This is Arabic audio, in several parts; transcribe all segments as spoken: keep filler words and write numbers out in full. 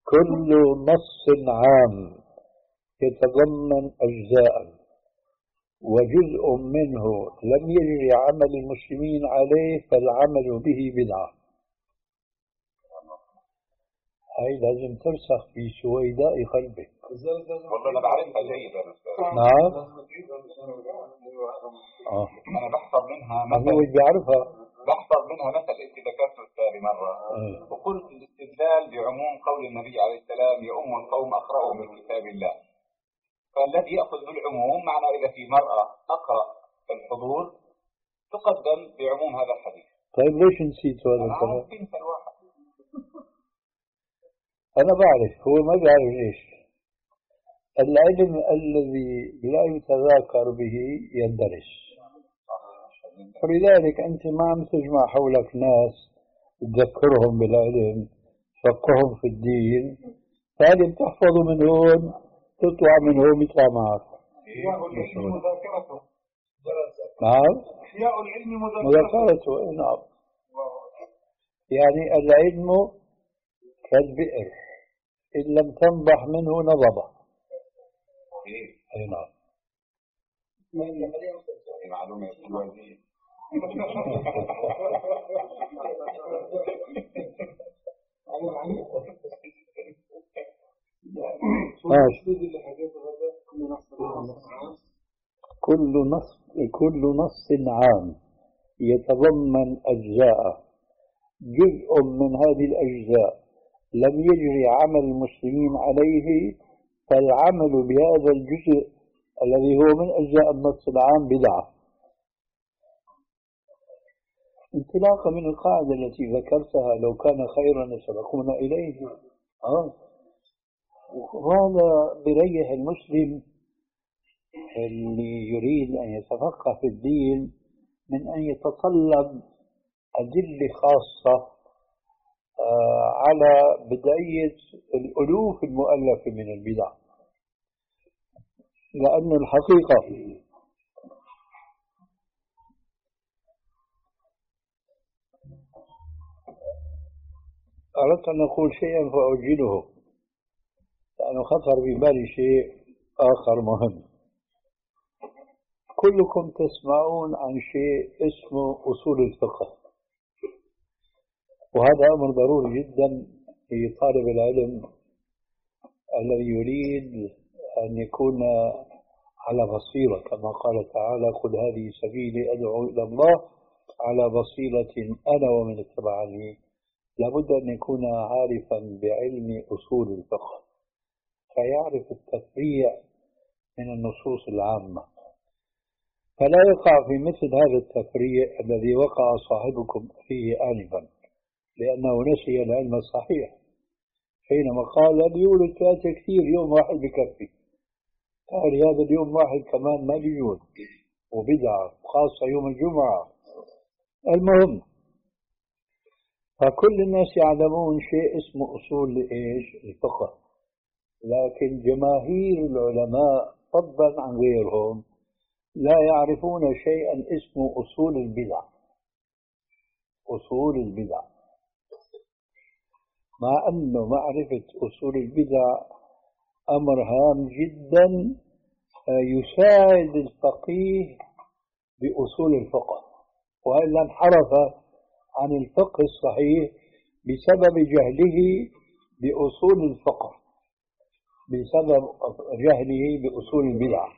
كل نص عام يتضمن أجزاء وجزء منه لم يجري عمل المسلمين عليه فالعمل به بدعة. هاي لازم ترسخ في سويداء قلبك. والله أنا بعرفها جيدا. نعم. آه. أنا بحفظ منها مثل. هو بيعرفها. بحفظ منها مثل أنت ذكرته التالي مرة. آه. وقلت الاستدلال بعموم قول النبي عليه السلام يؤم القوم أقرأهم من كتاب الله. فالذي يأخذ بالعموم معنى إذا في مرأة أقرأ الحضور تقدم بعموم هذا الحديث. طيب ليش نسيت هذا الكلام؟ ممكن الواحد. أنا بعرف، هو ما بيعرف ليش. العلم الذي لا يتذاكر به يندرس، فلذلك أنت ما عم تجمع حولك ناس تذكرهم بالعلم تفقههم في الدين، فهذه بتحفظوا من هون تطلع من هون يطلع معك. إحياء العلم مذاكرته. نعم. إحياء العلم مذاكرته. نعم. يعني العلم كالبئر إن لم تنضح منه نضبه. أي نعم. معلومة وزير. كل نص كل نص عام يتضمن أجزاء، جزء من هذه الأجزاء لم يجري عمل المسلمين عليه فالعمل بهذا الجزء الذي هو من أجزاء النص العام بدعة، انطلاقا من القاعدة التي ذكرتها لو كان خيرا لسبقونا إليه. آه. وهذا بريح المسلم اللي يريد أن يتفقه في الدين من أن يتطلب أدلة خاصة آه على بداية الألوف المؤلفة من البدع، لأن الحقيقة أردت أن أقول شيئا فأجله لأنه خطر ببالي شيء آخر مهم. كلكم تسمعون عن شيء اسمه أصول الفقه، وهذا أمر ضروري جدا لطالب العلم الذي يريد أن يكون على بصيرة، كما قال تعالى قل هذه سبيلي أدعو إلى الله على بصيرة أنا ومن اتبعني. لابد أن يكون عارفا بعلم أصول الفقه فيعرف التفريع من النصوص العامة، فلا يقع في مثل هذا التفريع الذي وقع صاحبكم فيه آنفا، لأنه نسي العلم الصحيح حينما قال الذي يولد ثلاثة كثير يوم واحد بكفي، قال هذا اليوم واحد كمان ما بيجوز وبدعة خاصة يوم الجمعة. المهم فكل الناس يعلمون شيء اسمه أصول إيش الفقه، لكن جماهير العلماء فضلا عن غيرهم لا يعرفون شيئا اسمه أصول البدع. أصول البدع مع أنه معرفة أصول البدع أمر هام جدا يساعد الفقيه بأصول الفقه، وإلا انحرف عن الفقه الصحيح بسبب جهله بأصول الفقه، بسبب جهله بأصول البدع.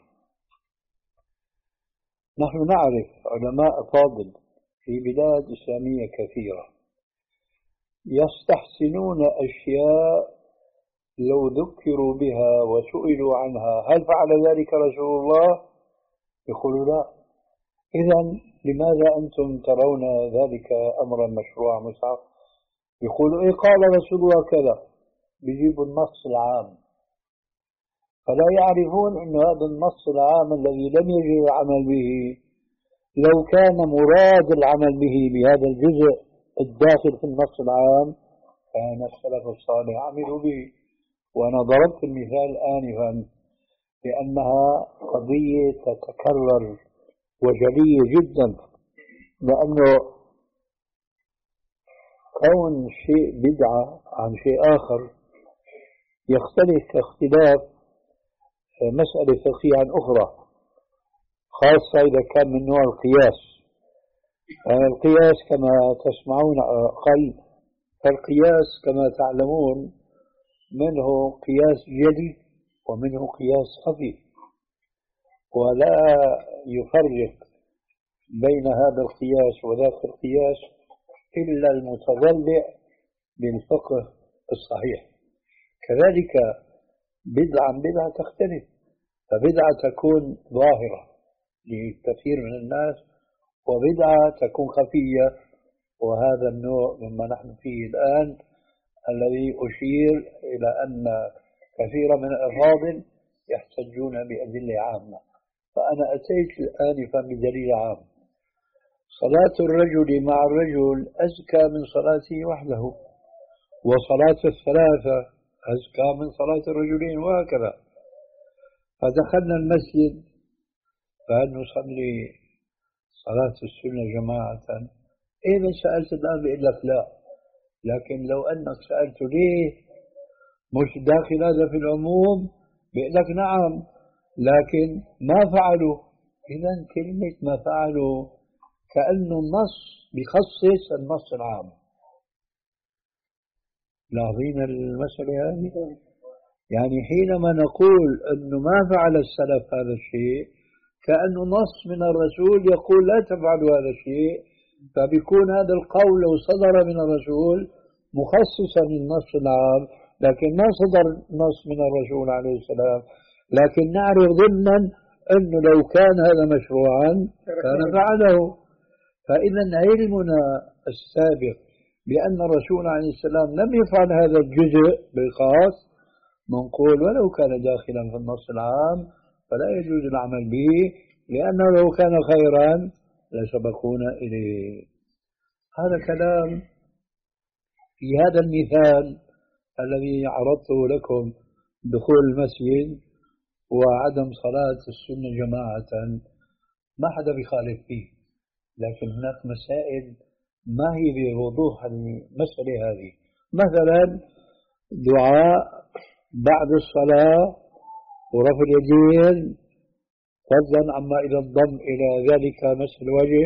نحن نعرف علماء فاضل في بلاد إسلامية كثيرة يستحسنون أشياء لو ذكروا بها وسئلوا عنها هل فعل ذلك رسول الله؟ يقولوا لا. إذن لماذا أنتم ترون ذلك أمرا مشروعا مصعب؟ يقولوا إيه قال رسول الله كذا، بيجيبوا النص العام، فلا يعرفون أن هذا النص العام الذي لم يجري العمل به لو كان مراد العمل به بهذا الجزء الداخل في النص العام كان السلف الصالح عملوا به. وأنا ضربت المثال آنفا لأنها قضية تتكرر وجلية جدا، لأنه كون شيء بدعة عن شيء آخر يختلف اختلاف مسألة فقهية عن أخرى، خاصة إذا كان من نوع القياس. يعني القياس كما تسمعون أقل، فالقياس كما تعلمون منه قياس جلي ومنه قياس خفي، ولا يفرق بين هذا القياس وذاك القياس إلا المتضلع بالفقه الصحيح. كذلك بدعة عن بدعة تختلف، فبدعة تكون ظاهرة لكثير من الناس وبدعة تكون خفية، وهذا النوع مما نحن فيه الآن الذي أشير إلى أن كثير من الأفاضل يحتجون بأدلة عامة. فأنا أتيت آنفا بدليل عام: صلاة الرجل مع الرجل أزكى من صلاته وحده، وصلاة الثلاثة أزكى من صلاة الرجلين، وهكذا. فدخلنا المسجد فهل نصلي صلاة السنة جماعة؟ إذا سألت الآن بيقول لك لا، لكن لو أنك سألت ليه مش داخل هذا في العموم بيقول لك نعم، لكن ما فعلوا. إذا كلمة ما فعلوا كأنه النص بيخصص النص العام. لاحظين المسألة هذه؟ يعني حينما نقول أنه ما فعل السلف هذا الشيء كأنه نص من الرسول يقول لا تفعلوا هذا الشيء، فبيكون هذا القول لو صدر من الرسول مخصصا للنص العام، لكن ما صدر نص من الرسول عليه السلام، لكن نعرف ضمنا أنه لو كان هذا مشروعا كان فعله. فإذا علمنا السابق بأن الرسول عليه السلام لم يفعل هذا الجزء بالخاص منقول ولو كان داخلا في النص العام، فلا يجوز العمل به، لأنه لو كان خيرا لسبقونا إليه. هذا كلام في هذا المثال الذي عرضته لكم، دخول المسجد وعدم صلاة السنة جماعة، ما حدا بيخالف فيه، لكن هناك مسائل ما هي بوضوح المسألة هذه. مثلا دعاء بعد الصلاة ورفع اليدين فضلا عما إلى الضم إلى ذلك مسح الوجه،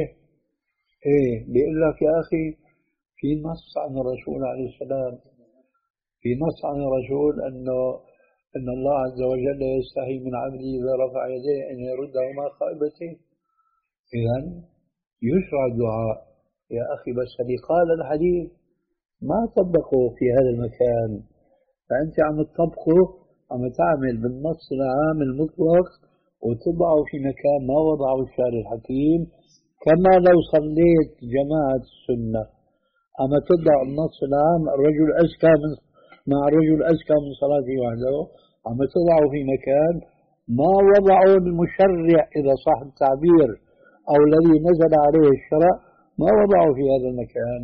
إيه بيقول لك يا أخي في نص عن الرسول عليه السلام، في نص عن الرسول أنه أن الله عز وجل يستحي من عبده إذا رفع يديه أن يردهما خائبتين. إذا يشرع الدعاء يا أخي، بس اللي قال الحديث ما طبقوا في هذا المكان، فأنت عم تطبقه، عم تعمل بالنص العام المطلق وتضعه في مكان ما وضعه الشارع الحكيم. كما لو صليت جماعة السنة أما تضع النص العام الرجل أزكى من مع الرجل أزكى من صلاته وحده، أما تضعه في مكان ما وضعه المشرع إذا صح التعبير أو الذي نزل عليه الشرع ما وضعه في هذا المكان،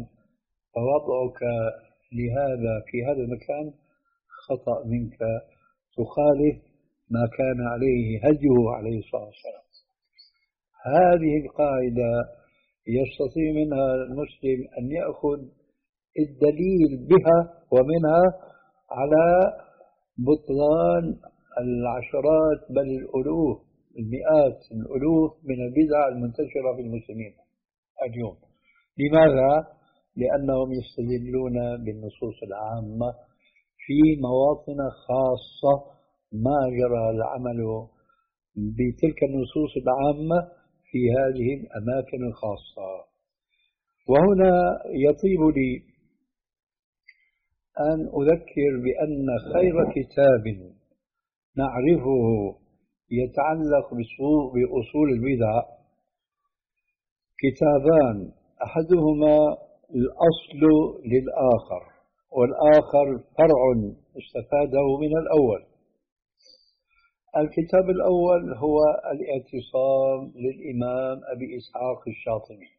فوضعك لهذا في هذا المكان خطأ منك، تخالف ما كان عليه هديه عليه الصلاة والسلام. هذه القاعدة يستطيع منها المسلم أن يأخذ الدليل بها ومنها على بطلان العشرات بل الألوف المئات الألوف من البدع المنتشرة في المسلمين اليوم. لماذا؟ لأنهم يستدلون بالنصوص العامة في مواطن خاصة ما جرى العمل بتلك النصوص العامة في هذه الأماكن الخاصة. وهنا يطيب لي أن أذكر بأن خير كتاب نعرفه يتعلق بأصول البدع كتابان، أحدهما الأصل للآخر والآخر فرع استفاده من الأول. الكتاب الأول هو الاعتصام للإمام أبي إسحاق الشاطبي.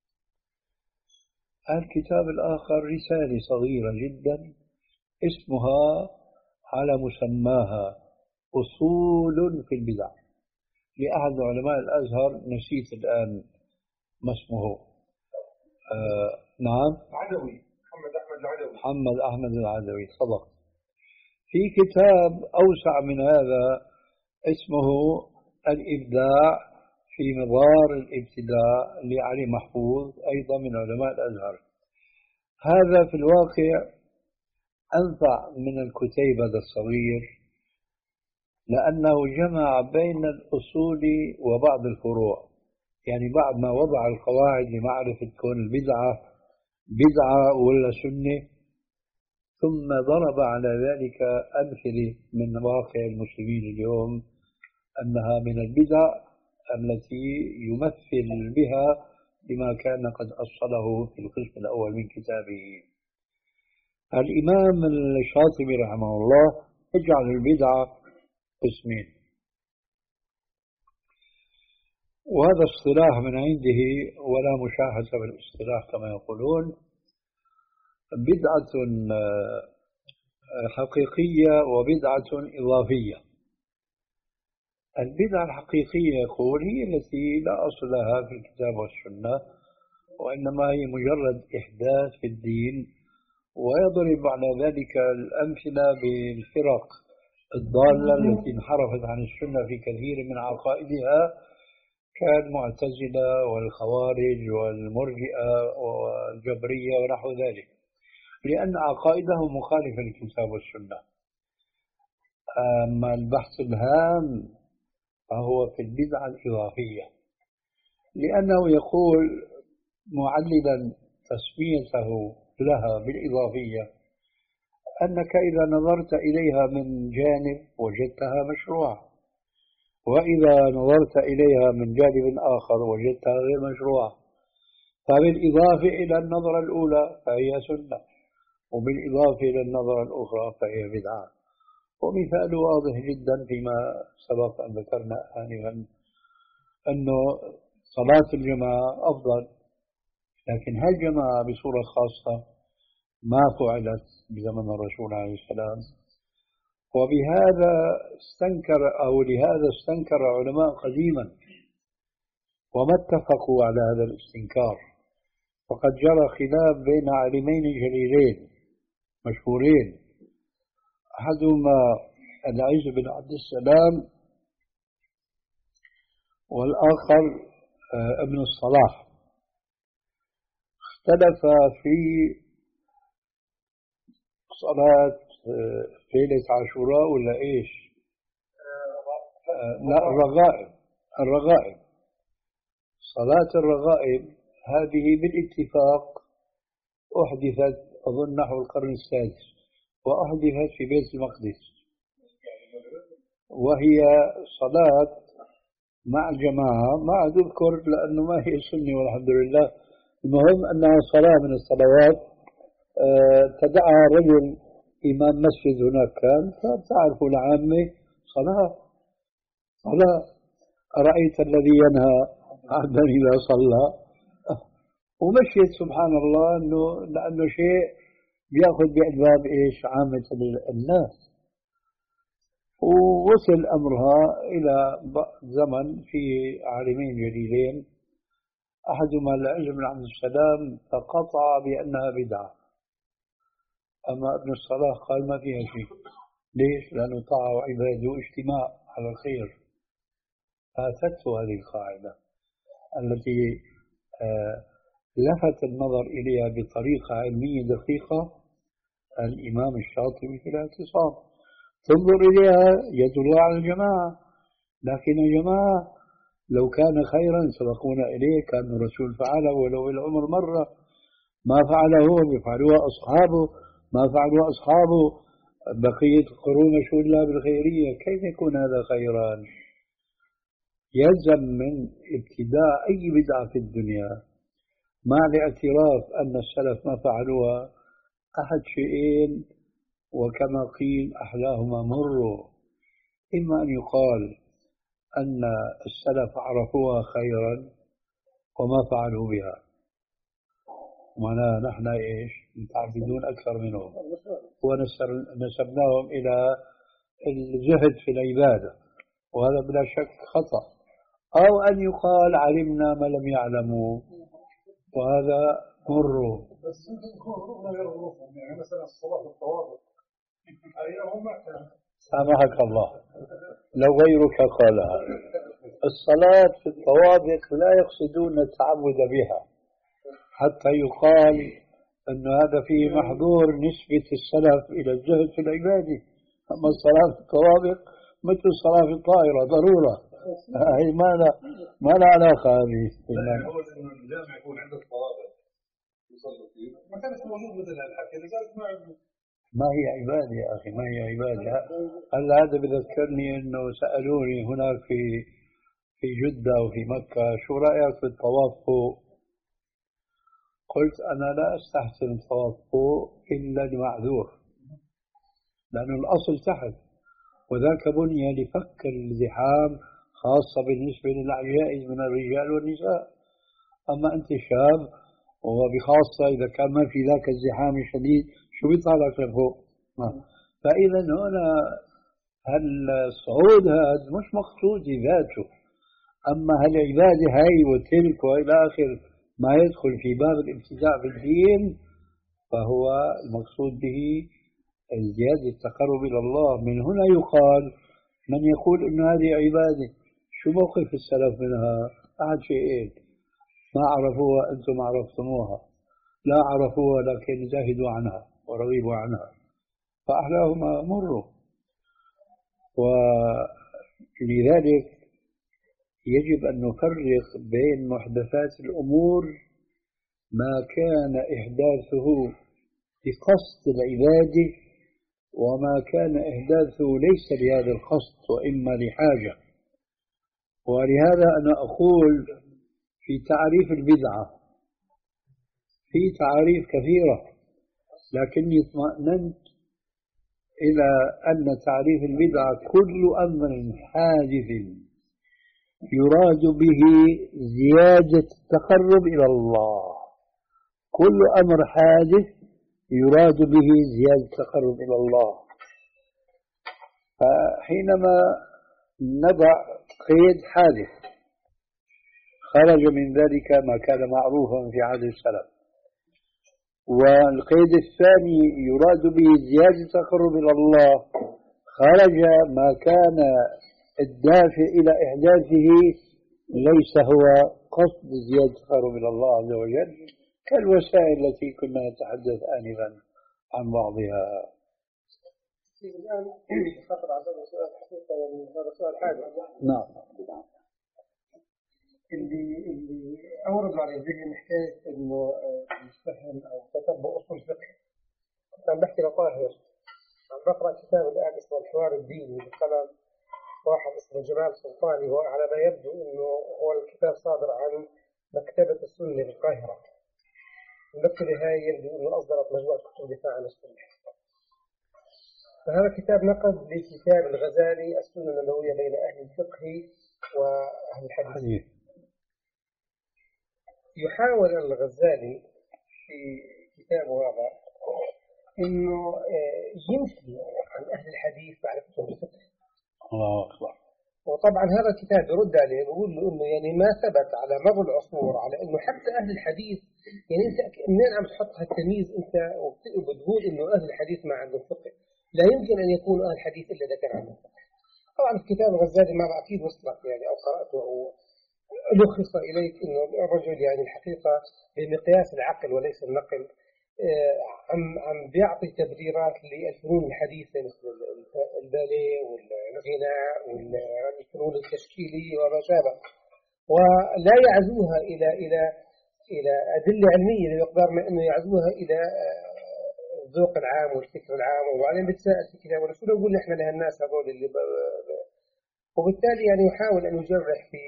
الكتاب الآخر رسالة صغيرة جدا اسمها على مسماها أصول في البدع لأحد علماء الأزهر، نسيت الآن ما اسمه. آه نعم، عدوي، محمد أحمد العدوي. محمد أحمد العدوي، صدق. في كتاب أوسع من هذا اسمه الإبداع في مضار الابتداع لعلي محفوظ أيضا من علماء الأزهر. هذا في الواقع أنفع من الكتيب هذا الصغير، لأنه جمع بين الأصول وبعض الفروع، يعني بعد ما وضع القواعد لمعرفة كون البدعة بدعة ولا سنة، ثم ضرب على ذلك أمثلة من واقع المسلمين اليوم أنها من البدع التي يمثل بها لما كان قد أصله في القسم الأول من كتابه. الإمام الشاطبي رحمه الله يجعل البدعة قسمين، وهذا اصطلاح من عنده ولا مشاحة في الاصطلاح كما يقولون. بدعة حقيقية وبدعة إضافية. البدعة الحقيقية يقول هي التي لا أصل لها في الكتاب والسنة، وإنما هي مجرد إحداث في الدين، ويضرب على ذلك الأمثلة بالفرق الضالة التي انحرفت عن السنة في كثير من عقائدها كالمعتزلة والخوارج والمرجئة والجبرية ونحو ذلك، لأن عقائدهم مخالفة للكتاب والسنة. أما البحث الهام فهو في البدعة الإضافية، لأنه يقول معللا تسميته لها بالإضافية أنك إذا نظرت إليها من جانب وجدتها مشروعة، وإذا نظرت إليها من جانب آخر وجدتها غير مشروعة، فبالإضافة إلى النظرة الأولى فهي سنة، وبالإضافة إلى النظرة الأخرى فهي بدعة. ومثال واضح جدا فيما سبق أن ذكرنا آنفا أنه صلاة الجماعة أفضل، لكن هالجماعة بصورة خاصة ما فعلت بزمن الرسول عليه السلام، وبهذا استنكر أو لهذا استنكر علماء قديما وما اتفقوا على هذا الاستنكار. فقد جرى خلاف بين عالمين جليلين مشهورين، أحدهما العز بن عبد السلام والآخر ابن الصلاح، اختلف في صلاة ليلة عاشوراء ولا إيش؟ لا، الرغائب. الرغائب صلاة الرغائب هذه بالاتفاق أحدثت أظن نحو القرن السادس، وأحدثت في بيت المقدس، وهي صلاة مع الجماعة ما أذكر لأنه ما هي سنة والحمد لله. المهم أنها صلاة من الصلوات تدعى رجل إمام مسجد هناك كان، فتعرف العامة صلاة صلاة أرأيت الذي ينهى عبدا إذا صلى، ومشيت سبحان الله أنه لأنه شيء بيأخذ بأسباب إيش عامة الناس. ووصل أمرها إلى زمن في عالمين جليلين، أحدهما العز بن عبد السلام فقطع بأنها بدعة، أما ابن الصلاح قال ما فيها شيء. ليش؟ لأنه طاعة وعبادة واجتماع على الخير. فاتته هذه القاعدة التي آه لفت النظر إليها بطريقة علمية دقيقة الإمام الشاطبي في الاعتصام. تنظر إليها يد الله على الجماعة، لكن يا جماعة لو كان خيرا سبقونا إليه كان الرسول فعله ولو بالعمر مرة، ما فعله هو بيفعلوها أصحابه، ما فعلوا أصحابه بقية قرون شو الله بالخيرية، كيف يكون هذا خيرا؟ يلزم من ابتداء أي بدعة في الدنيا مع الاعتراف أن السلف ما فعلوها أحد شيئين، وكما قيل أحلاهما مروا، إما أن يقال أن السلف عرفوها خيرا وما فعلوا بها، ومعناها نحن إيش متعبدون أكثر منهم ونسبناهم إلى الزهد في العبادة، وهذا بلا شك خطأ. أو أن يقال علمنا ما لم يعلموا، وهذا مر. بس يمكن يكون غير غروفهم، يعني مثلا الصلاة والتواضع سامحك الله، لو غيرك قالها. الصلاة في الطوابق لا يقصدون التعبد بها حتى يقال أن هذا فيه محظور نسبة السلف إلى الزهد في العبادة. أما الصلاة في الطوابق مثل الصلاة في الطائرة ضرورة، هي ما لا ما لا علاقة هذه. هو إنه الجامع يكون عنده الطوابق يصلوا فيه، ما كانش موجود مثل هالحكي، لذلك ما ما هي عبادة يا أخي، ما هي عبادة. هل هذا بذكرني أنه سألوني هناك في في جدة وفي مكة شو رأيك في الطواف فوق؟ قلت أنا لا أستحسن الطواف فوق إلا لمعذور، لأن الأصل تحت، وذاك بني لفك الزحام خاصة بالنسبة للعجائز من الرجال والنساء. أما أنت شاب، وبخاصة إذا كان ما في ذاك الزحام الشديد، شو بيطلعك لفوق؟ فإذا هنا هالصعود هذا مش مقصود ذاته، أما هالعبادة هاي وتلك وإلى آخر ما يدخل في باب الابتداع في الدين، فهو المقصود به زيادة التقرب إلى الله. من هنا يقال من يقول إن هذه عبادة، شو موقف السلف منها؟ أحد شيئين: ما عرفوها أنتم عرفتموها، لا عرفوها لكن زاهدوا عنها ورغبوا عنها، فأحلاهما مروا. ولذلك يجب أن نفرق بين محدثات الأمور ما كان إحداثه بقصد العبادة، وما كان إحداثه ليس لهذا القصد وإما لحاجة. ولهذا أنا أقول في تعريف البدعة في تعاريف كثيرة، لكني اطمأننت إلى أن تعريف البدعة كل أمر حادث يراد به زيادة التقرب إلى الله، كل أمر حادث يراد به زيادة التقرب إلى الله. فحينما نضع قيد حادث خرج من ذلك ما كان معروفا في عهد السلف، والقيد الثاني يراد به زيادة التقرب إلى الله، خرج ما كان الدافع إلى إحداثه ليس هو قصد زيادة التقرب إلى الله عز وجل، كالوسائل التي كنا نتحدث آنفا عن بعضها. الآن خطر على سؤال حقيقة، يعني هذا سؤال حاجة. نعم. اللي اللي أورد على ذهن حكاية إنه يستفهم أو تتبع أصول الفقه. كنت عم بحكي لطاهر عم بقرأ كتاب الآن اسمه الحوار الديني بقلم واحد اسمه جمال سلطاني، وعلى ما يبدو إنه هو الكتاب صادر عن مكتبة السنة بالقاهرة. المكتبة هاي يبدو إنه أصدرت مجموعة كتب دفاع عن السنة. فهذا الكتاب نقد لكتاب الغزالي السنة النبوية بين أهل الفقه وأهل الحديث. يحاول الغزالي في كتابه هذا إنه ينفي عن أهل الحديث معرفتهم بالفقه. الله أكبر. وطبعا هذا الكتاب يرد عليه بيقول له إنه يعني ما ثبت على مر العصور على إنه حتى أهل الحديث، يعني أنت منين عم تحط هالتمييز أنت وبتقول إنه أهل الحديث ما عندهم فقه؟ لا يمكن أن يكون أهل الحديث إلا إذا كان عندهم فقه. طبعا في كتاب الغزالي ما أكيد وصلت يعني أو قرأته أو لخص إليك إنه الرجل يعني الحقيقة بمقياس العقل وليس النقل عم عم بيعطي تبريرات للفنون الحديثة مثل الباليه والغناء والفنون التشكيلية وما شابه، ولا يعزوها إلى إلى إلى أدلة علمية بمقدار ما إنه يعزوها إلى الذوق العام والفكر العام. وبعدين بتسأل في كتاب ولا شو نقول نحن لهالناس هذول اللي ب... وبالتالي يعني يحاول أن يجرح في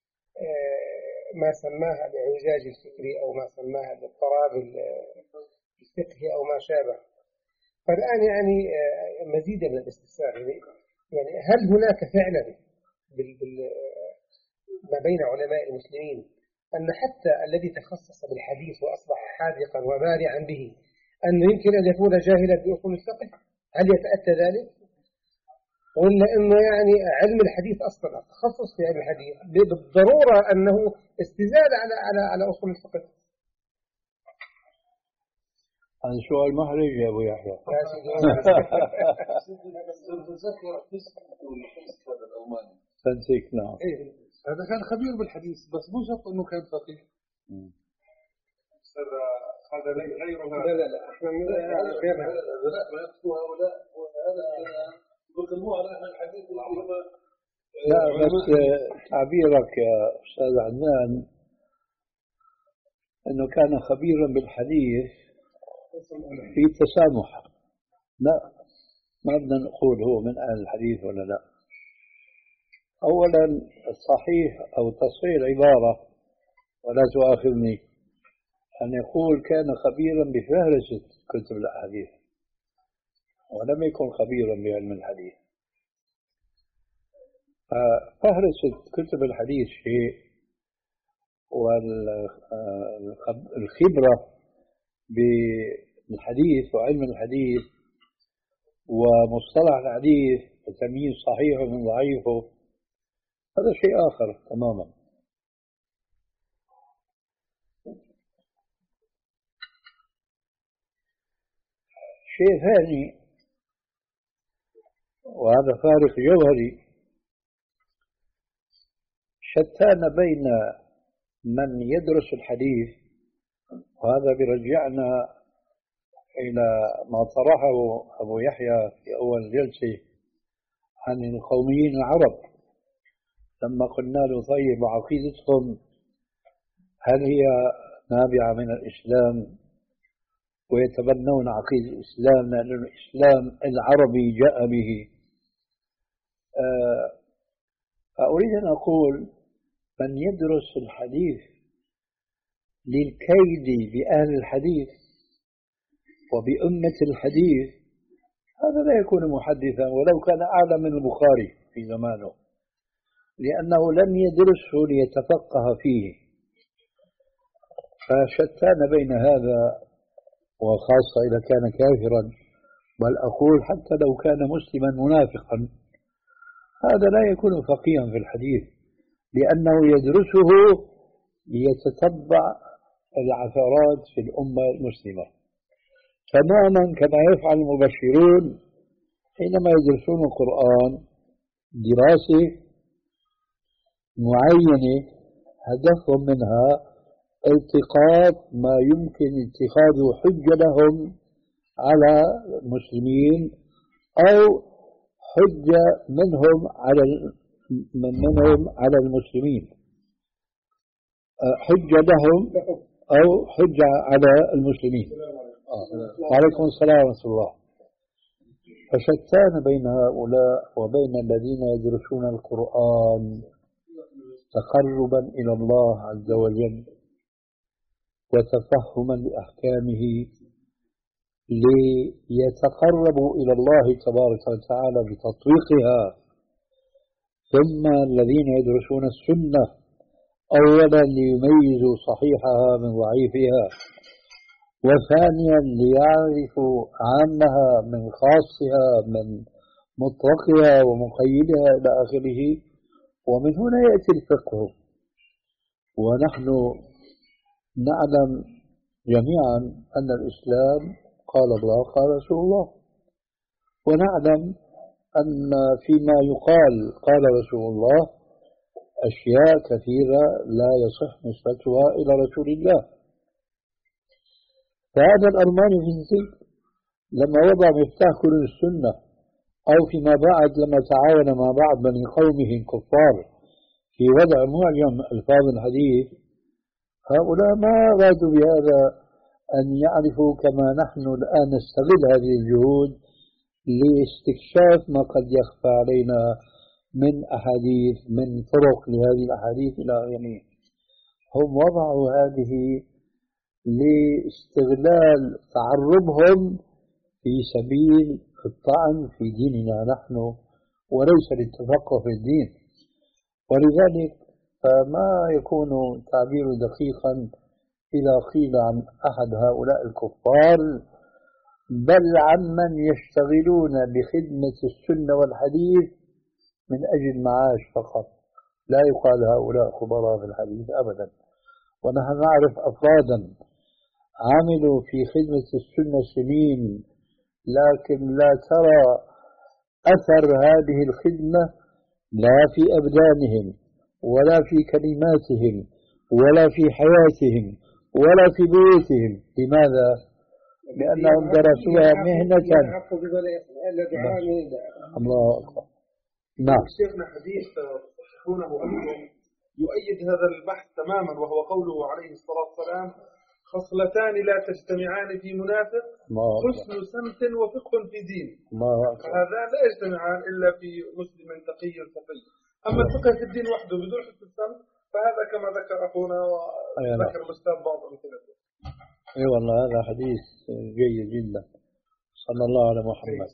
ما سماها الاعوجاج الفكري أو ما سماها الاضطراب الفقهي أو ما شابه. فالآن يعني مزيد من الاستفسار، يعني هل هناك فعلا بال بال ما بين علماء المسلمين أن حتى الذي تخصص بالحديث وأصبح حاذقا وبارعا به أنه يمكن أن يكون جاهلا بأصول الفقه؟ هل يتأتى ذلك؟ ولا إنه يعني علم الحديث أصلا التخصص في علم الحديث بالضرورة أنه استزادة على على على أصول الفقه؟ هذا سؤال محرج يا أبو يحيى. يا سيدي تتذكر فسك ولا فسك هذا الألماني؟ فنسيك نعم. إيه هذا كان خبير بالحديث بس مو شرط إنه كان فقيه. هذا هذا غير هذا. لا لا لا احنا غير هذا. لا ما يقصدوا هؤلاء وهذا يقدموه على أهل الحديث اللي هم. لا بس تعبيرك يا أستاذ عدنان أنه كان خبيرا بالحديث في تسامح. لا ما بدنا نقول هو من أهل الحديث ولا لا. أولا الصحيح أو تصحيح العبارة ولا تؤاخذني أن يقول كان خبيرا بفهرسة كتب الأحاديث ولم يكن خبيرا بعلم الحديث. فهرسة كتب الحديث شيء والخبرة بالحديث وعلم الحديث ومصطلح الحديث وتمييز صحيحه من ضعيفه هذا شيء آخر تماما. شيء ثاني وهذا فارق جوهري شتان بين من يدرس الحديث وهذا برجعنا إلى ما طرحه أبو يحيى في أول جلسة عن القوميين العرب لما قلنا له طيب عقيدتهم هل هي نابعة من الإسلام ويتبنون عقيدة الإسلام لأن الإسلام العربي جاء به. فأريد أن أقول من يدرس الحديث للكيد بأهل الحديث وبأمة الحديث هذا لا يكون محدثا ولو كان أعلى من البخاري في زمانه لأنه لم يدرسه ليتفقه فيه. فشتان بين هذا وخاصة إذا كان كافرا بل أقول حتى لو كان مسلما منافقا هذا لا يكون فقيها في الحديث لأنه يدرسه ليتتبع العثرات في الأمة المسلمة تماما كما يفعل المبشرون حينما يدرسون القرآن دراسة معينة هدفهم منها التقاط ما يمكن اتخاذه حجة لهم على المسلمين أو حجة منهم على منهم على المسلمين حجة لهم أو حجة على المسلمين. وعليكم السلام ورحمة الله. فشتان بين هؤلاء وبين الذين يدرسون القرآن تقربا إلى الله عز وجل وتفهما لأحكامه ليتقربوا إلى الله تبارك وتعالى بتطبيقها ثم الذين يدرسون السنة أولا ليميزوا صحيحها من ضعيفها وثانيا ليعرفوا عامها من خاصها من مطلقها ومقيدها إلى آخره. ومن هنا يأتي الفقه ونحن نعلم جميعا أن الإسلام قال الله قال رسول الله ونعلم أن فيما يقال قال رسول الله أشياء كثيرة لا يصح نسبتها إلى رسول الله. فهذا الألماني في الزيت لما وضع مفتاح كل السنة أو فيما بعد لما تعاون مع بعض بني قومه الكفار في وضع معجم ألفاظ الحديث هؤلاء ما أرادوا بهذا أن يعرفوا كما نحن الآن نستغل هذه الجهود لاستكشاف ما قد يخفى علينا من أحاديث من طرق لهذه الأحاديث إلى آخره. هم وضعوا هذه لاستغلال تعربهم في سبيل الطعن في ديننا نحن وليس للتفقه في الدين. ولذلك فما يكون تعبير دقيقا إذا قيل عن أحد هؤلاء الكفار بل عمن يشتغلون بخدمة السنة والحديث من أجل معاش فقط. لا يقال هؤلاء خبراء في الحديث أبدا. ونحن نعرف أفرادا عملوا في خدمة السنة سنين، لكن لا ترى أثر هذه الخدمة لا في أبدانهم ولا في كلماتهم ولا في حياتهم ولا في بيوتهم. لماذا؟ لأنهم درسوها مهنة. الله أكبر. نعم. شيخنا حديث تصححونه أنتم يؤيد هذا البحث تماما، وهو قوله عليه الصلاة والسلام: خصلتان لا تجتمعان في منافق، حسن سمت وفقه في دين. هذا لا يجتمعان إلا في مسلم تقي تقي. أما الفقه في الدين وحده بدون حسن السمت فهذا كما ذكر أخونا وذكر الأستاذ بعض أمثلته. اي والله هذا حديث جيد جدا. صلى الله على محمد.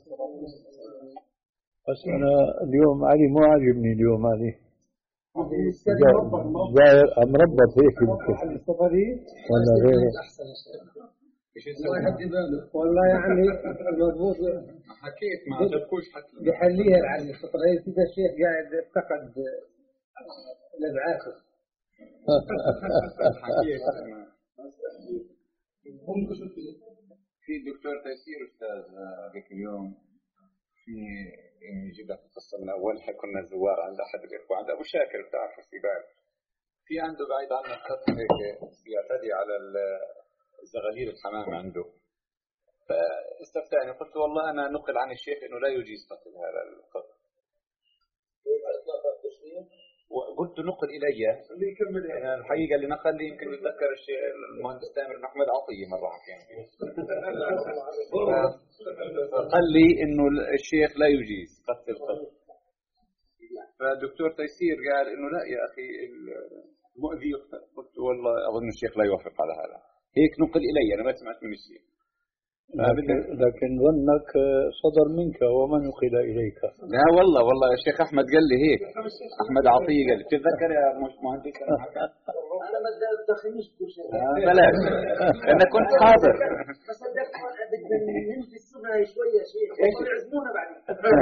بس أنا اليوم علي مو عاجبني اليوم علي. مربط هيك ولا غيره. والله يعني المضبوط حكيت ما عجبكوش حتى بيحليها العلي الصغير كذا. الشيخ قاعد افتقد الابعاث. حكيت في دكتور تيسير أستاذ ذاك اليوم في يجيب لك القصة من أولها. كنا زوار عند أحد الإخوة عند أبو شاكر بتاع فستيفال، في عنده بعيد عنا الخط هيك يعتدي على الزغاليل الحمام عنده. فاستفتاني قلت والله أنا نقل عن الشيخ إنه لا يجيز قتل هذا الخط. وقلت نقل إلي يعني الحقيقة اللي نقل لي يمكن يتذكر الشيخ المهندس تامر بن أحمد عطية مرة حكي يعني. فقال لي إنه الشيخ لا يجيز قتل القتل. فالدكتور تيسير قال إنه لا يا أخي المؤذي يقتل. قلت والله أظن الشيخ لا يوافق على هذا. هيك نقل إلي أنا ما سمعت من الشيخ. لكن, لكن ظنك صدر منك وما نقل إليك. لا والله والله الشيخ أحمد قال لي هيك. أحمد عطية قال لي تتذكر يا مهندس أنا ما دخلنيش كل شيء. بلاش أنا كنت حاضر. بس بدنا ننفي السنة شوية شيخ ويعزمونا بعدين.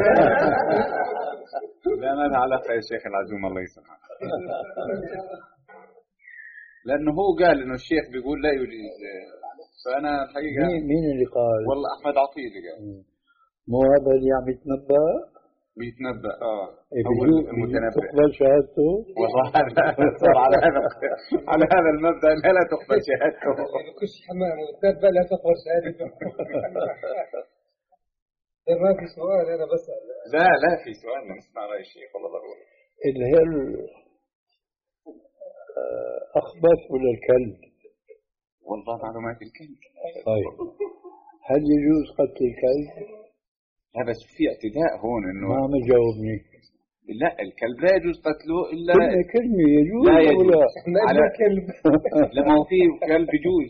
لا ما لها علاقة يا شيخ العزوم الله يسمحك. لأنه هو قال إنه الشيخ بيقول لا يجيز. فأنا الحقيقة مين, مين اللي قال؟ والله أحمد عطية اللي قال. مو هذا اللي عم يتنبأ؟ بيتنبأ آه. أول المتنبأ تقبل شهادته؟ والله صار على هذا على هذا المبدأ لا لا تقبل شهادته. كل حمام وتنبأ لا تقبل شهادته. ما في سؤال أنا بسأل. لا لا في سؤال نسمع رأي الشيخ والله ضروري. الهل أخبث ولا الكلب؟ والله معلومات الكلب. طيب هل يجوز قتل الكلب؟ لا بس في اعتداء هون إنه ما عم تجاوبني. لا الكلب لا يجوز قتله إلا كلمة كلمة يجوز لا يجوز ولا على كلب. لما هو في كلب يجوز.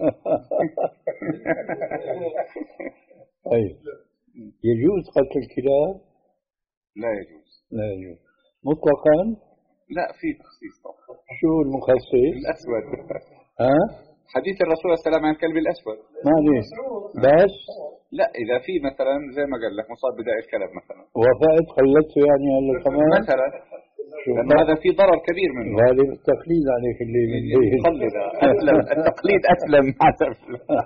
طيب يجوز قتل الكلاب؟ لا يجوز. لا يجوز مطلقا؟ لا في تخصيص طبعا. شو المخصص؟ الأسود. ها؟ حديث الرسول صلى الله عليه وسلم عن الكلب الأسود. معليش بس لا إذا في مثلا زي ما قال لك مصاب بداء الكلب مثلا وفقت خلته يعني هلا كمان مثلا لأن هذا في ضرر كبير منه. هذا التقليد عليك اللي اللي تقلد أسلم التقليد أسلم حسب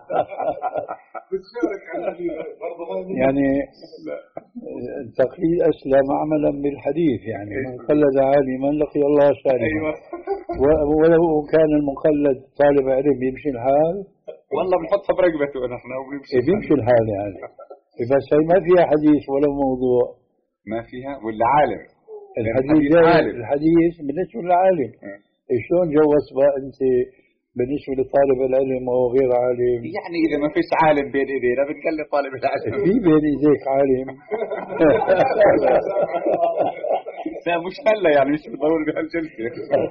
يعني التقليد أسلم عملا بالحديث يعني من قلد عالما لقي الله سالما. ولو كان المقلد طالب علم يمشي الحال والله بنحطها برقبته نحن وبيمشي بيمشي الحال يعني. بس هي ما فيها حديث ولا موضوع ما فيها ولا عالم. الحديث الحديث بالنسبة للعالم شلون جوز بقى أنت بالنسبة لطالب العلم أو غير عالم؟ يعني إذا ما فيش عالم بين إيدينا بنكلم طالب العلم. في بين إيديك عالم. لا مش هلا يعني مش بضروري بهالجلسة.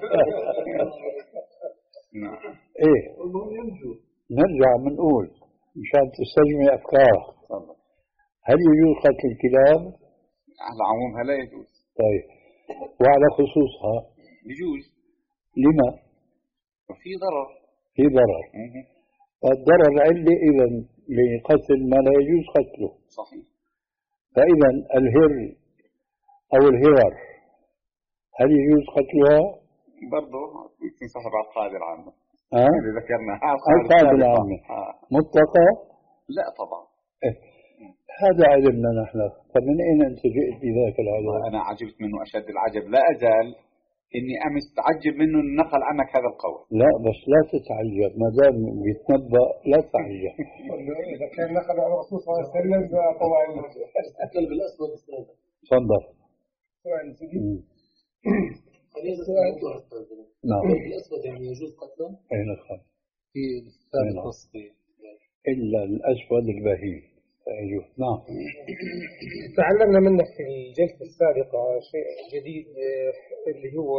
نعم. إيه. نرجع بنقول مشان تستجمع أفكار. هل يجوز قتل الكلاب؟ على عمومها لا يجوز. طيب وعلى خصوصها يجوز. لما؟ وفي ضرر. في ضرر. فالضرر علة إذا لقتل ما لا يجوز قتله. صحيح. فإذا الهر أو الهرر هل يجوز قتلها؟ برضه يمكن صاحب عقاد العامة. ها؟ اللي ذكرناها القاعدة العامة مطلقة؟ لا طبعا. إيه. هذا علمنا نحن، فمن أين أنت جئت بذاك العلم؟ أنا عجبت منه أشد العجب، لا أزال إني أمس تعجب منه نقل عنك هذا القول. لا بس لا تتعجب، ما دام بيتنبأ لا تعجب. إذا كان نقل عن الرسول صلى الله عليه وسلم فطبعا الكلب الأسود استاذ. تفضل. سؤال سيدي. السؤال نعم. الكلب الأسود يعني يجوز قتله؟ أي نعم. في الثالث نصفي. إلا الأسود البهيم يجوز. نعم. تعلمنا منك في الجلسة السابقة شيء جديد اللي هو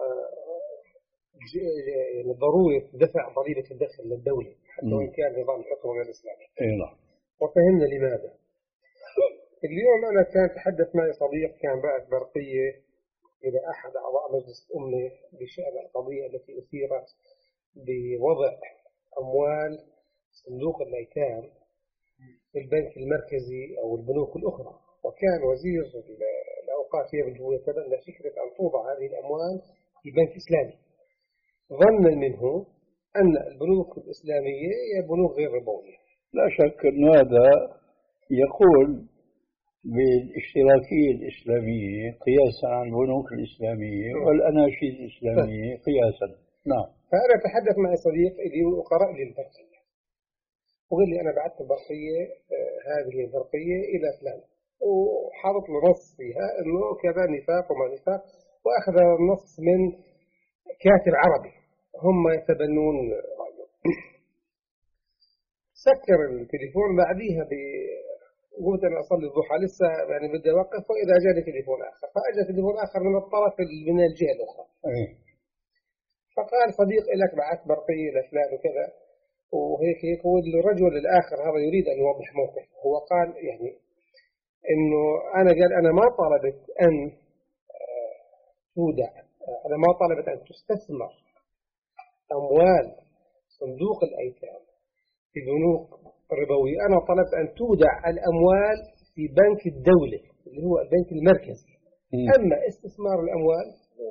يعني ضرورة دفع ضريبة الدخل للدولة حتى وإن كان نظام الحكم غير إسلامي. أي نعم. وفهمنا لماذا. اليوم أنا كان تحدث معي صديق كان بعث برقية إلى أحد أعضاء مجلس الأمة بشأن القضية التي أثيرت بوضع أموال صندوق الأيتام في البنك المركزي أو البنوك الأخرى، وكان وزير الأوقاف يبدو يتبنى فكرة أن توضع هذه الأموال في بنك إسلامي، ظنا منه أن البنوك الإسلامية هي بنوك غير ربوية. لا شك أن هذا يقول بالاشتراكية الإسلامية قياسا عن البنوك الإسلامية والأناشيد الإسلامية قياسا. نعم. فأنا أتحدث مع صديق اللي قرأ لي البرقية وقال لي أنا بعثت البرقية آه هذه البرقية إلى فلان وحاطط له نص فيها إنه كذا نفاق وما نفاق، وأخذ النص من كاتب عربي هم يتبنون رأيه. سكر التليفون بعديها ب قلت أنا أصلي الضحى لسه يعني بدي أوقف، وإذا جاني تليفون آخر فأجى تليفون آخر من الطرف من الجهة الأخرى. فقال صديق لك بعث برقية لفلان وكذا وهيك هيك. والرجل الآخر هذا يريد أن يوضح موقف، هو قال يعني إنه أنا قال أنا ما طلبت أن تودع، أنا ما طلبت أن تستثمر أموال صندوق الأيتام في بنوك ربوية، أنا طلبت أن تودع الأموال في بنك الدولة اللي هو البنك المركزي. أما استثمار الأموال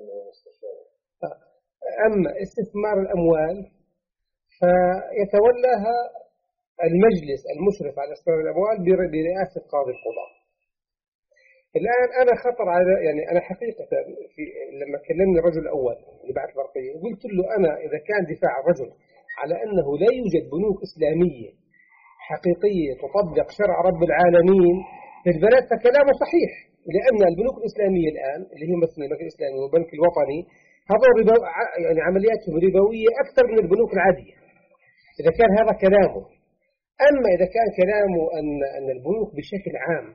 أما استثمار الأموال فيتولاها المجلس المشرف على استثمار الأموال برئاسة قاضي القضاء. الآن أنا خطر على يعني أنا حقيقة في لما كلمني الرجل الأول اللي بعث برقية قلت له أنا إذا كان دفاع الرجل على أنه لا يوجد بنوك إسلامية حقيقية تطبق شرع رب العالمين في البلد فكلامه صحيح، لأن البنوك الإسلامية الآن اللي هي مثل البنك الإسلامي والبنك الوطني هذا ربو يعني عملياتهم ربوية أكثر من البنوك العادية إذا كان هذا كلامه. أما إذا كان كلامه أن أن البنوك بشكل عام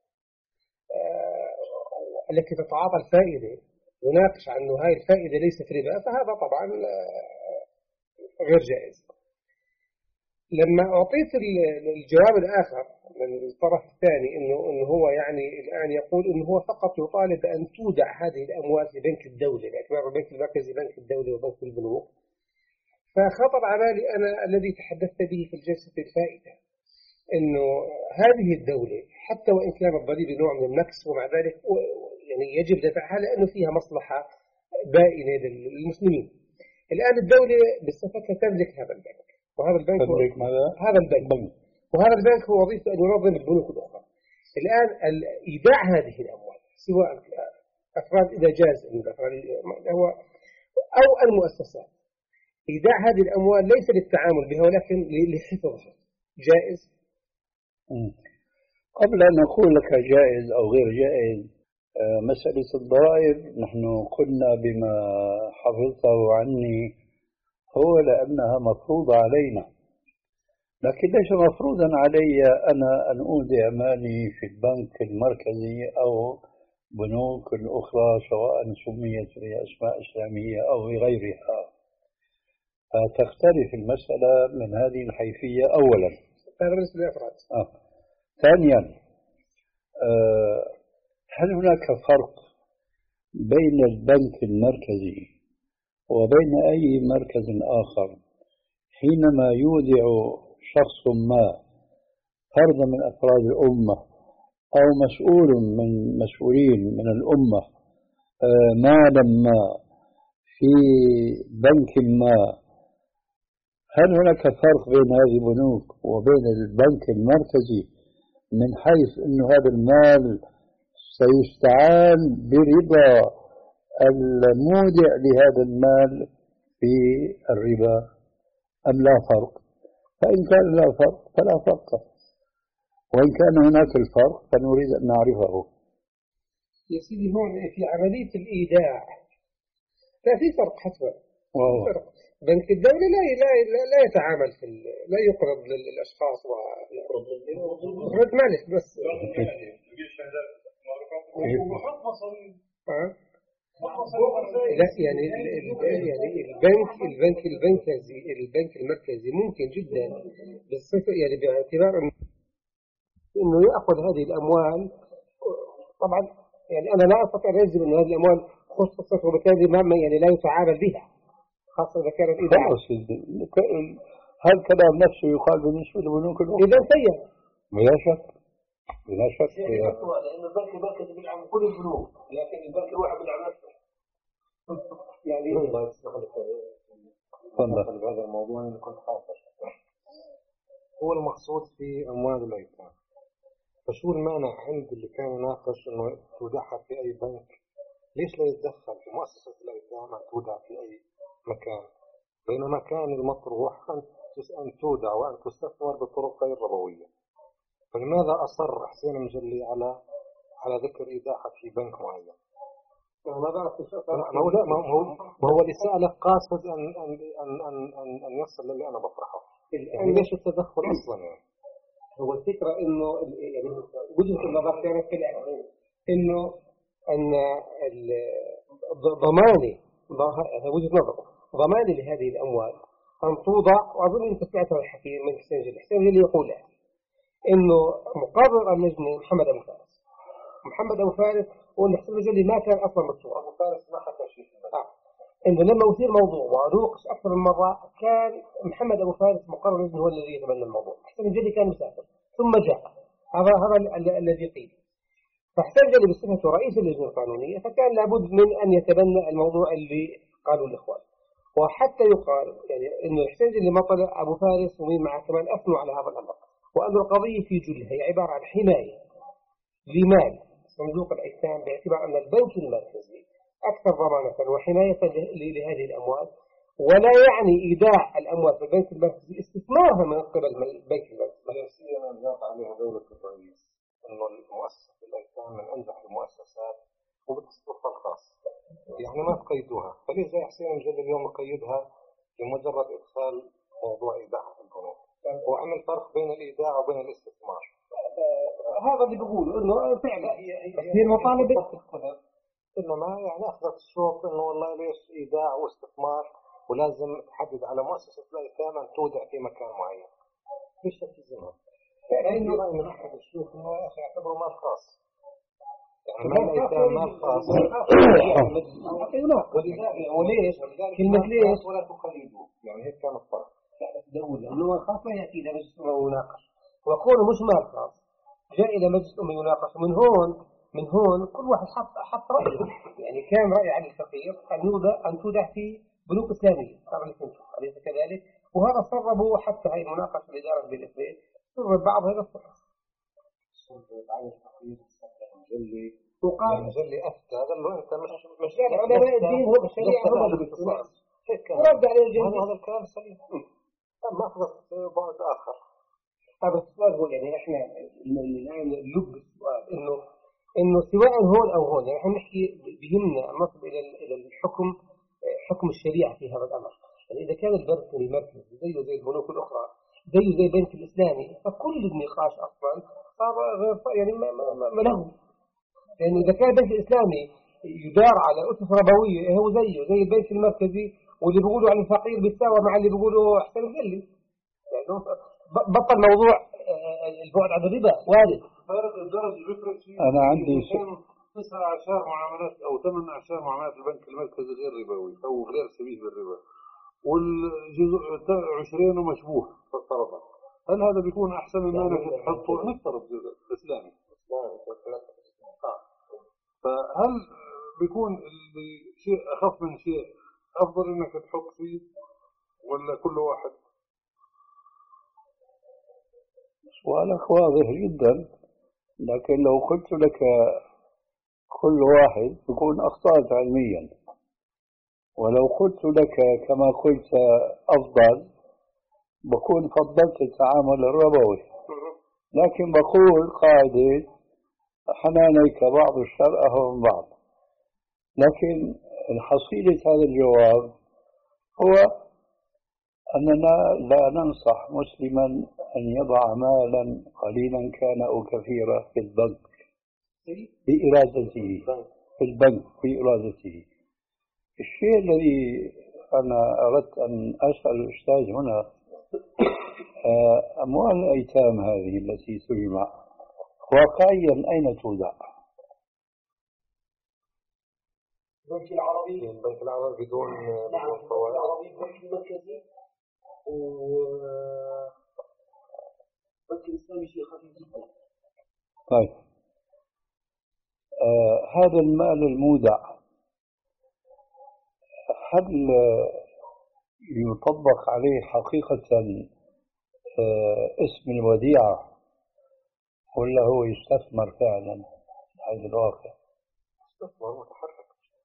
التي تتعاطى الفائدة وناقش عنه هاي الفائدة ليست ربا فهذا طبعا غير جائز. لما أعطيت الجواب الآخر من الطرف الثاني إنه إنه هو يعني الآن يقول إنه هو فقط يطالب أن تودع هذه الأموال في بنك الدولة باعتبار البنك المركزي بنك الدولة وبنك البنوك، فخطر على بالي أنا الذي تحدثت به في الجلسة الفائتة إنه هذه الدولة حتى وإن كان الضريبة نوع من النقص ومع ذلك يعني يجب دفعها لأنه فيها مصلحة بائنة للمسلمين. الآن الدولة بصفتها تملك هذا البنك وهذا البنك هو هذا البنك وهذا البنك هو وظيفته أن ينظم البنوك الأخرى. الآن إيداع هذه الأموال سواء أفراد إذا جاز هو أو المؤسسات إيداع هذه الأموال ليس للتعامل بها ولكن لحفظها جائز. قبل أن نقول لك جائز أو غير جائز مسألة الضرائب نحن قلنا بما حفظته عني هو لأنها مفروضة علينا، لكن ليس مفروضا علي أنا أن أودع مالي في البنك المركزي أو بنوك الأخرى سواء سميت بأسماء إسلامية أو بغيرها، فتختلف المسألة من هذه الحيثية أولا. هذا بالنسبة للأفراد. آه. ثانيا آه هل هناك فرق بين البنك المركزي وبين أي مركز آخر حينما يودع شخص ما فرد من أفراد الأمة أو مسؤول من مسؤولين من الأمة آه مالا ما في بنك ما هل هناك فرق بين هذه البنوك وبين البنك المركزي من حيث أن هذا المال سيستعان برضا المودع لهذا المال في الربا أم لا فرق؟ فإن كان لا فرق فلا فرق، وإن كان هناك الفرق فنريد أن نعرفه. يا سيدي هون في عملية الإيداع لا في فرق حتما. فرق. بنك الدولة لا لا لا, لا يتعامل في لا يقرض للأشخاص ويقرض معلش بس لا يعني يعني البنك البنك المركزي البنك المركزي ممكن جدا بالصفة يعني باعتبار انه يأخذ هذه الأموال. طبعا يعني أنا لا أستطيع أن أجزم أن هذه الأموال خصصت وبالتالي ما يعني لا يتعامل بها خاصة إذا كانت إيداع. هذا الكلام نفسه يقال بالنسبة للبنوك الأخرى. إذا سيء بلا شك بلا شك لأن البنك المركزي بيدعم كل البنوك لكن البنك الواحد بيدعم نفسه. يعني الله يستخلف هذا الموضوع اللي كنت حاضر. هو المقصود في أموال الأيتام، فشو المانع عند اللي كان يناقش إنه تودعها في أي بنك؟ ليش لا يتدخل في مؤسسة الأيتام أن تودع في أي مكان، بينما كان المطروح أن تودع وأن تستثمر بطرق غير ربوية؟ فلماذا أصر حسين المجلي على على ذكر إيداعها في بنك معين؟ ما بعرف ما هو لا ما هو ما هو اللي سألك قاصد أن أن أن أن أن, أن يصل للي أنا بطرحه. يعني ليش التدخل أصلا يعني؟ هو الفكرة إنه يعني وجهة النظر كانت كده إنه أن ضماني وجهة نظر ضماني لهذه الأموال أن توضع، وأظن أنت سمعتها الحكي من حسين جلي. حسين جلي يقول إنه مقرر اللجنة محمد أبو فارس محمد أبو فارس وإن حسين جلي ما كان أصلا مدفوع. أبو فارس ما حكى شيء آه. إنه لما أثير موضوع ونوقش أكثر من مرة كان محمد أبو فارس مقرر اللجنة هو الذي يتبنى الموضوع. حسين جلي كان مسافر ثم جاء، هذا هذا الذي قيل. فحسين جلي بصفته رئيس اللجنة القانونية فكان لابد من أن يتبنى الموضوع اللي قالوا الإخوان. وحتى يقال يعني إنه حسين جلي ما طلع أبو فارس ومين معه كمان أثنوا على هذا الأمر، وأن القضية في جلها هي عبارة عن حماية لمال صندوق الأيتام باعتبار أن البنك المركزي أكثر ضمانة وحماية لهذه الأموال، ولا يعني إيداع الأموال في البنك المركزي استثمارها من قبل البنك المركزي. سياسيا أنجاط عليها دولة الرئيس إنه المؤسسة الأيتام من أنجح المؤسسات وبتصرفها الخاص، يعني ما تقيدوها. فليه زي حسين المجلي اليوم يقيدها لمجرد إدخال موضوع إيداع البنوك؟ وعمل فرق بين الإيداع وبين الاستثمار. هذا اللي بقوله إنه فعلا هي المطالبة تختلف، إنما يعني أخذت الشوط إنه والله ليش إيداع واستثمار ولازم تحدد على مؤسسة الأيتام أن تودع في مكان معين. ليش تلزمها؟ يعني إنه من أحد الشيوخ إنه يا أخي اعتبروا مال خاص، يعني مال الأيتام مال خاص. وليش كلمة ليش ولا تقيدوا، يعني هيك كان الفرق. دولة إنه خاص لا يأتي إلى مجلس أمة ويناقش، وكونه مش مال خاص جاء إلى مجلس أمة ويناقش. من هون من هون كل واحد حط حط رأيه. يعني كان رأي علي الفقير أن يودع أن تودع في بنوك إسلامية أليس كذلك؟ وهذا سربوا حتى هاي المناقشة اللي دارت بالاثنين سرب بعض هذا الصحة. علي الفقير المجلي وقال المجلي أفتى قال له أنت مش مش علماء الدين هو الشريعة هم اللي بيتصل. ورد عليه الجميع. هذا الكلام سليم. أما أخذت بعد آخر. هذا السؤال هو يعني إحنا الآن اللب السؤال إنه إنه سواء هون أو هون، يعني إحنا نحكي بهمنا نصل إلى إلى الحكم حكم الشريعة في هذا الأمر. يعني إذا كان البنك المركزي زيه زي البنوك الأخرى زيه زي البنك الإسلامي فكل النقاش أصلا صار غير يعني ما ما ما له. لأن إذا كان البنك الإسلامي يدار على أسس ربوية هو زيه زي البنك المركزي، واللي بيقولوا عن الفقير بيتساوى مع اللي بيقولوا حسين الجلي. يعني بطل موضوع البعد عن الربا وارد. أنا عندي تسع عشر معاملات أو ثمان عشر معاملات البنك المركزي غير ربوي أو غير شبيه بالربا، والجزء عشرين ومشبوه فرضا. هل هذا بيكون أحسن من أنك تحطه نفترض جزء إسلامي؟ فهل بيكون شيء أخف من شيء أفضل إنك تحط فيه ولا كل واحد سؤالك واضح جدا، لكن لو قلت لك كل واحد يكون أخطأت علميا، ولو قلت لك كما قلت أفضل بكون فضلت التعامل الربوي. لكن بقول قاعدة حنانيك بعض الشر أهون بعض. لكن الحصيلة هذا الجواب هو أننا لا ننصح مسلما أن يضع مالا قليلا كان أو كثيرا في البنك بإرادته، في البنك بإرادته. الشيء الذي أنا أردت أن أسأل الأستاذ هنا، أموال الأيتام هذه التي تجمع واقعيا أين تودع؟ البنك العربي. البنك العربي بدون نعم البنك العربي البنك المركزي والبنك الإسلامي شيء خفيف جدا. طيب آه هذا المال المودع هل يطبق عليه حقيقة آه اسم الوديعة ولا هو يستثمر فعلا في هذا الواقع؟ استثمار متحرك.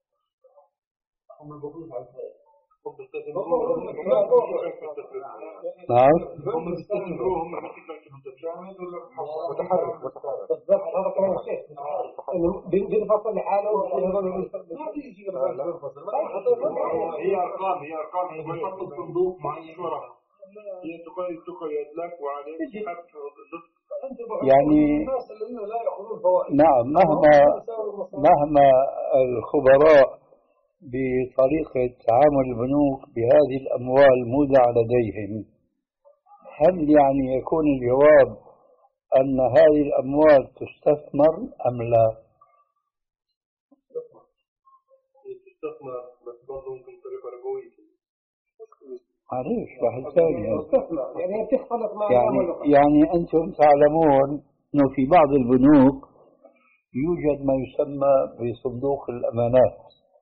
هم بيقولوا على ذلك. نعم. هم بيستثمروهم متحرك متحرك. بالضبط هذا كلام الشيخ. بينفصل لحاله. هي أرقام هي أرقام ما يحط الصندوق مع الشرع. هي تقيد تقيد لك وعليك يعني نعم مهما مهما الخبراء بطريقة تعامل البنوك بهذه الأموال المودعة لديهم، هل يعني يكون الجواب أن هذه الأموال تستثمر أم لا؟ تستثمر بس برضه ممكن طريقة ربوية. معليش واحد ثاني يعني بتختلط مع يعني يعني أنتم تعلمون أنه في بعض البنوك يوجد ما يسمى بصندوق الأمانات.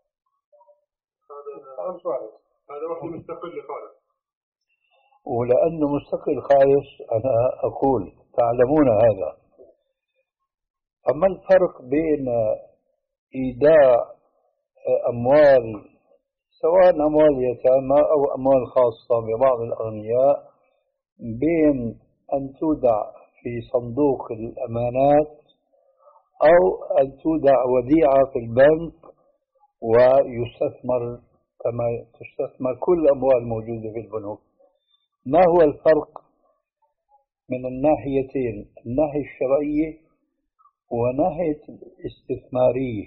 هذا واحد مستقل خالص. ولأنه مستقل خالص أنا أقول تعلمون هذا. أما الفرق بين إيداع أموال سواء أموال يتامى أو أموال خاصة ببعض الأغنياء بين أن تودع في صندوق الأمانات أو أن تودع وديعة في البنك ويستثمر كما تستثمر كل الأموال الموجودة في البنوك، ما هو الفرق من الناحيتين، الناحية الشرعية وناحية الاستثمارية؟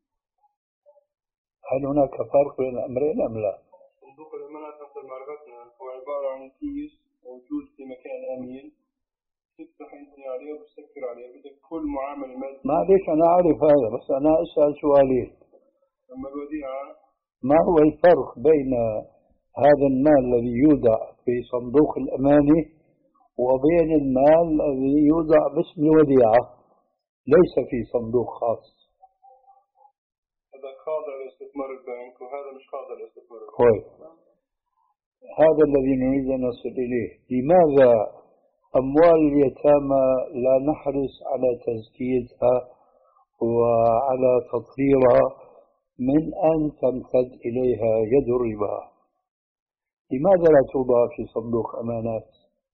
هل هناك فرق بين الأمرين أم لا؟ صندوق الأمانات حسب معرفتنا هو عبارة عن كيس موجود في مكان أمين تفتح أنت عليه وتسكر عليه بدك كل معاملة مادية. معليش أنا أعرف هذا بس أنا أسأل سؤالين. أما الوديعة ما هو الفرق بين هذا المال الذي يودع في صندوق الأمانة وبين المال الذي يودع باسم الوديعة ليس في صندوق خاص؟ هذا خاضع لاستثمار البنك وهذا مش خاضع لاستثمار البنك. كويس، هذا الذي نريد أن نصل إليه. لماذا أموال اليتامى لا نحرص على تزكيتها وعلى تطهيرها من أن تمتد إليها يد الربا؟ لماذا لا توضع في صندوق أمانات؟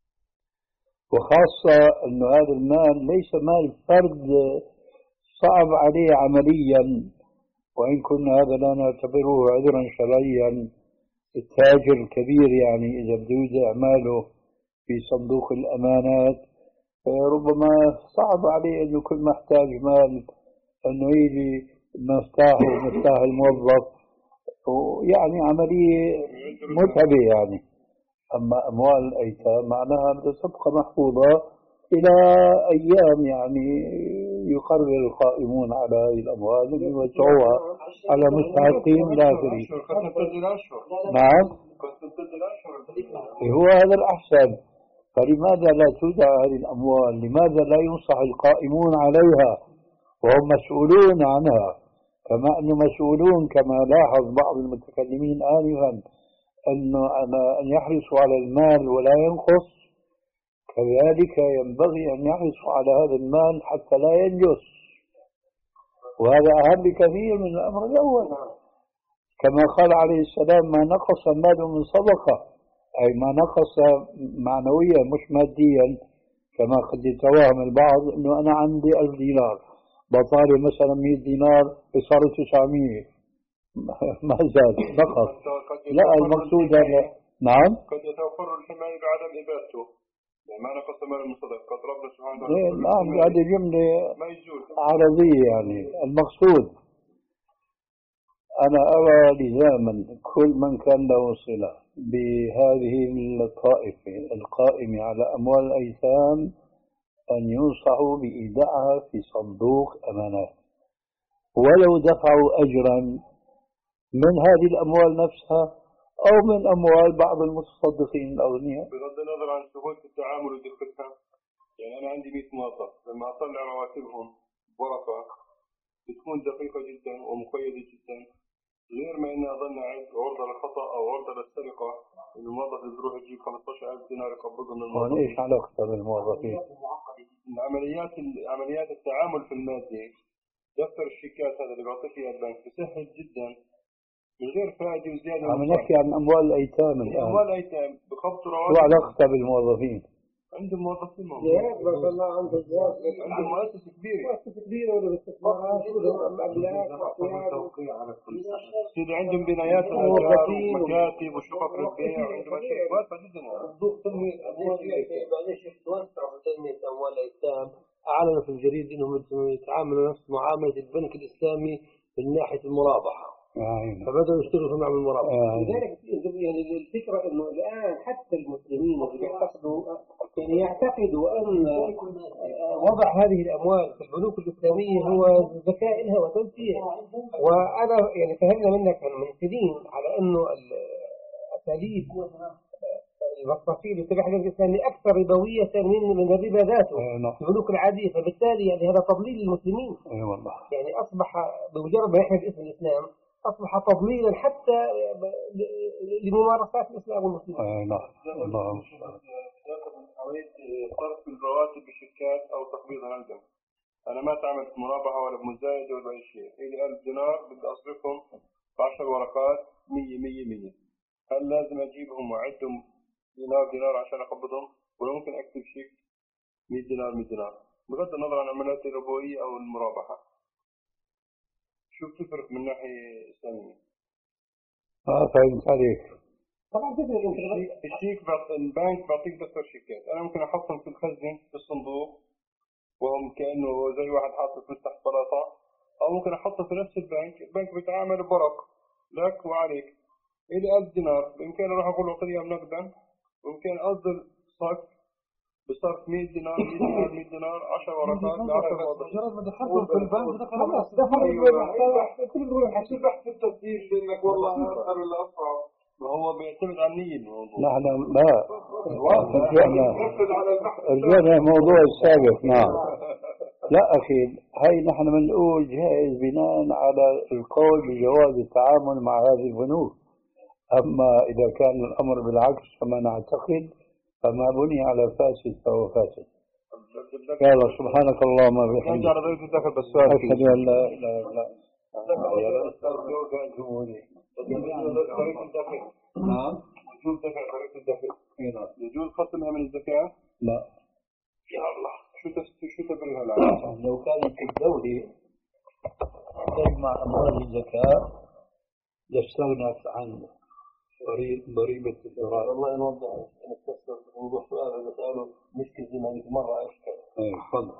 وخاصة أن هذا المال ليس مال فرد صعب عليه عمليا، وإن كنا هذا لا نعتبره عذرا شرعيا. التاجر الكبير يعني إذا بده يودع ماله في صندوق الأمانات ربما صعب عليه أن يكون محتاج مال أنه يجي مفتاحه ومفتاح الموظف، ويعني عملية متعبة يعني. أما أموال الأيتام معناها بدها تبقى محفوظة إلى أيام يعني يقرر القائمون على هذه الأموال أن يوزعوها على مستحقين الآخرين. نعم هو هذا الأحسن. فلماذا لا تودع هذه الأموال؟ لماذا لا ينصح القائمون عليها وهم مسؤولون عنها كما أنه مسؤولون كما لاحظ بعض المتكلمين آنفا أنه أن يحرصوا على المال ولا ينقص؟ كذلك ينبغي أن يحرصوا على هذا المال حتى لا ينجس، وهذا أهم بكثير من الأمر الأول. كما قال عليه السلام: ما نقص مال من صدقة، أي ما نقص معنويا مش ماديا، كما قد يتوهم البعض أنه أنا عندي ألف دينار بطالي مثلا مئة دينار صار تسعمئة ما زاد نقص. لا المقصود هذا. نعم قد يتوفر الحماية بعدم إبادته، يعني ما نقص مال من صدقة قد ربنا سبحانه وتعالى. نعم هذه جملة عرضية. يعني المقصود أنا أرى لزاما كل من كان له صلة بهذه الطائفة القائمة على أموال الأيتام أن ينصحوا بإيداعها في صندوق أمانات، ولو دفعوا أجرا من هذه الأموال نفسها أو من أموال بعض المتصدقين الأغنياء. بغض النظر عن سهولة التعامل ودقتها، يعني أنا عندي مئة موظف لما أطلع رواتبهم ورقة بتكون دقيقة جدا ومقيدة جدا، غير ما إني أظن أعد عرضة للخطأ أو عرضة للسرقة. الموظف بيروح يجيب خمسة عشر ألف دينار يقبضهم من الموظفين. وليش علاقة بالموظفين؟ عمليات عمليات التعامل في المادة، دفتر الشيكات هذا اللي بيعطيه فيها البنك بسهل جدا من غير فائدة وزيادة. عم نحكي عن أموال الأيتام الآن. أموال الأيتام بخبطوا رواتب. شو علاقتها بالموظفين؟ عندهم موظفين زياد ما شاء الله عنده زياد عندهم مؤسسة كبيرة مؤسسة كبيرة ولا باستثمارات ولا أملاك سيدي عندهم بنايات ومكاتب وشقق للبيع وعندهم أشياء واسعة جدا. معلش توسعوا في تنمية أموال الأيتام. أعلنوا في الجريد أنهم يتعاملوا نفس معاملة البنك الإسلامي من ناحية المرابحة. آه. فبدأوا يشتغلوا في معامل المرابحة. آه. لذلك يعني الفكرة إنه الآن حتى المسلمين اللي يعتقدوا يعني يعتقدوا أن وضع هذه الأموال في البنوك الإسلامية هو ذكاء لها وتنسيق. وأنا يعني فهمنا منك من سنين على إنه الأساليب المصرفية اللي تبع البنك الإسلامي أكثر ربوية من من الربا ذاته في البنوك العادية، فبالتالي يعني هذا تضليل للمسلمين. أي والله. يعني أصبح بمجرد ما يحمل اسم الإسلام أصبح تضليلا حتى لممارسات الإسلام والمسلمين. أي نعم. الله عملية صرف الرواتب بالشركات أو تقبيضها عندهم. أنا ما تعملت مرابحة ولا بمزايدة ولا أي شيء. إلي ألف دينار بدي أصرفهم بعشر ورقات مية مية مية. هل لازم أجيبهم وأعدهم دينار دينار عشان أقبضهم، ولا ممكن أكتب شيك مية دينار مية دينار بغض النظر عن عمليات الربوية أو المرابحة؟ شو بتفرق من ناحية إسلامية؟ آه فهمت عليك. طبعا تفرق. الشيك البنك بيعطيك دفتر شيكات، أنا ممكن أحطهم في الخزنة في الصندوق وهم كأنه زي واحد حاطط مفتاح سلطة، أو ممكن أحطه في نفس البنك. البنك بيتعامل بورق لك وعليك. إلي ألف دينار بإمكاني أروح أقول أعطيهم نقدا، ويمكن أصدر صك بصرف مية دينار مية دينار مية دينار عشر ورقات ل عشر موظفين. مجرد ما دخلتهم في البنك خلاص دخل كل بحث في التفتيش بانك والله اصعب ولا اصعب. ما هو بيعتمد على النية الموضوع. نحن لا رجعنا رجعنا الموضوع السابق. نعم. لا أخي هاي نحن بنقول جائز بناء على القول بجواز التعامل مع هذه البنوك. أما إذا كان الأمر بالعكس فما نعتقد فما بني على فاسد فهو فاسد. يلا سبحانك اللهم وبحمدك. نرجع لضريبة الدخل بالسؤال. أشهد أن لا لا لا. نعم. وجوب دفع ضريبة الدخل. يجوز خصمها من الزكاة؟ لا. يا الله شو تفسير شو تبرير هالعالم؟ لو كانت الدولة تجمع أموال الزكاة لاستغنت عن ضريبة الضرائب. والله نوضح نستفسر موضوع سؤال اللي سأله مشكلة زي ما مرة أشكر. إيه تفضل.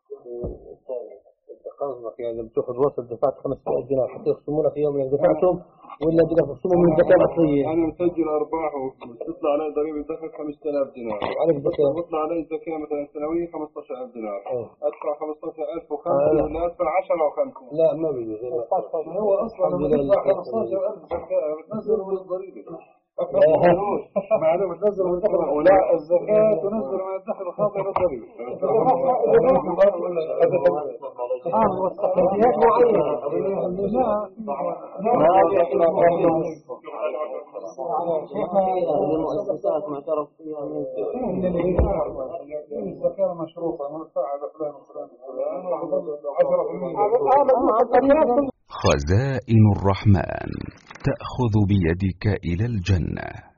أنت قصدك يعني بتأخذ وصل دفعت خمسة آلاف دينار حتى يخصمونا في يوم دفعتهم ولا بدك تخصموا من الزكاة الأصلية؟ أنا مسجل أرباح وتطلع علي ضريبة دخل خمسة آلاف دينار. عليك زكاة. وتطلع علي زكاة مثلا سنوية خمسة عشر ألف دينار. أوه. أدفع خمسة عشر ألف وخمسة ولا أدفع عشرة وخمسة؟ لا ما بيجوز. هو أصلا لما تدفع خمسة عشر ألف زكاة بتنزل من الضريبة. معلومة تنزل من الدخل ولا الزكاة تنزل من الدخل الخاطئ الضريبي. اه والصحيحيات معينة. المؤسسات معترف فيها الزكاة مشروطة منفعة لفلان وفلان وفلان. خزائن الرحمن تأخذ بيدك إلى الجنة.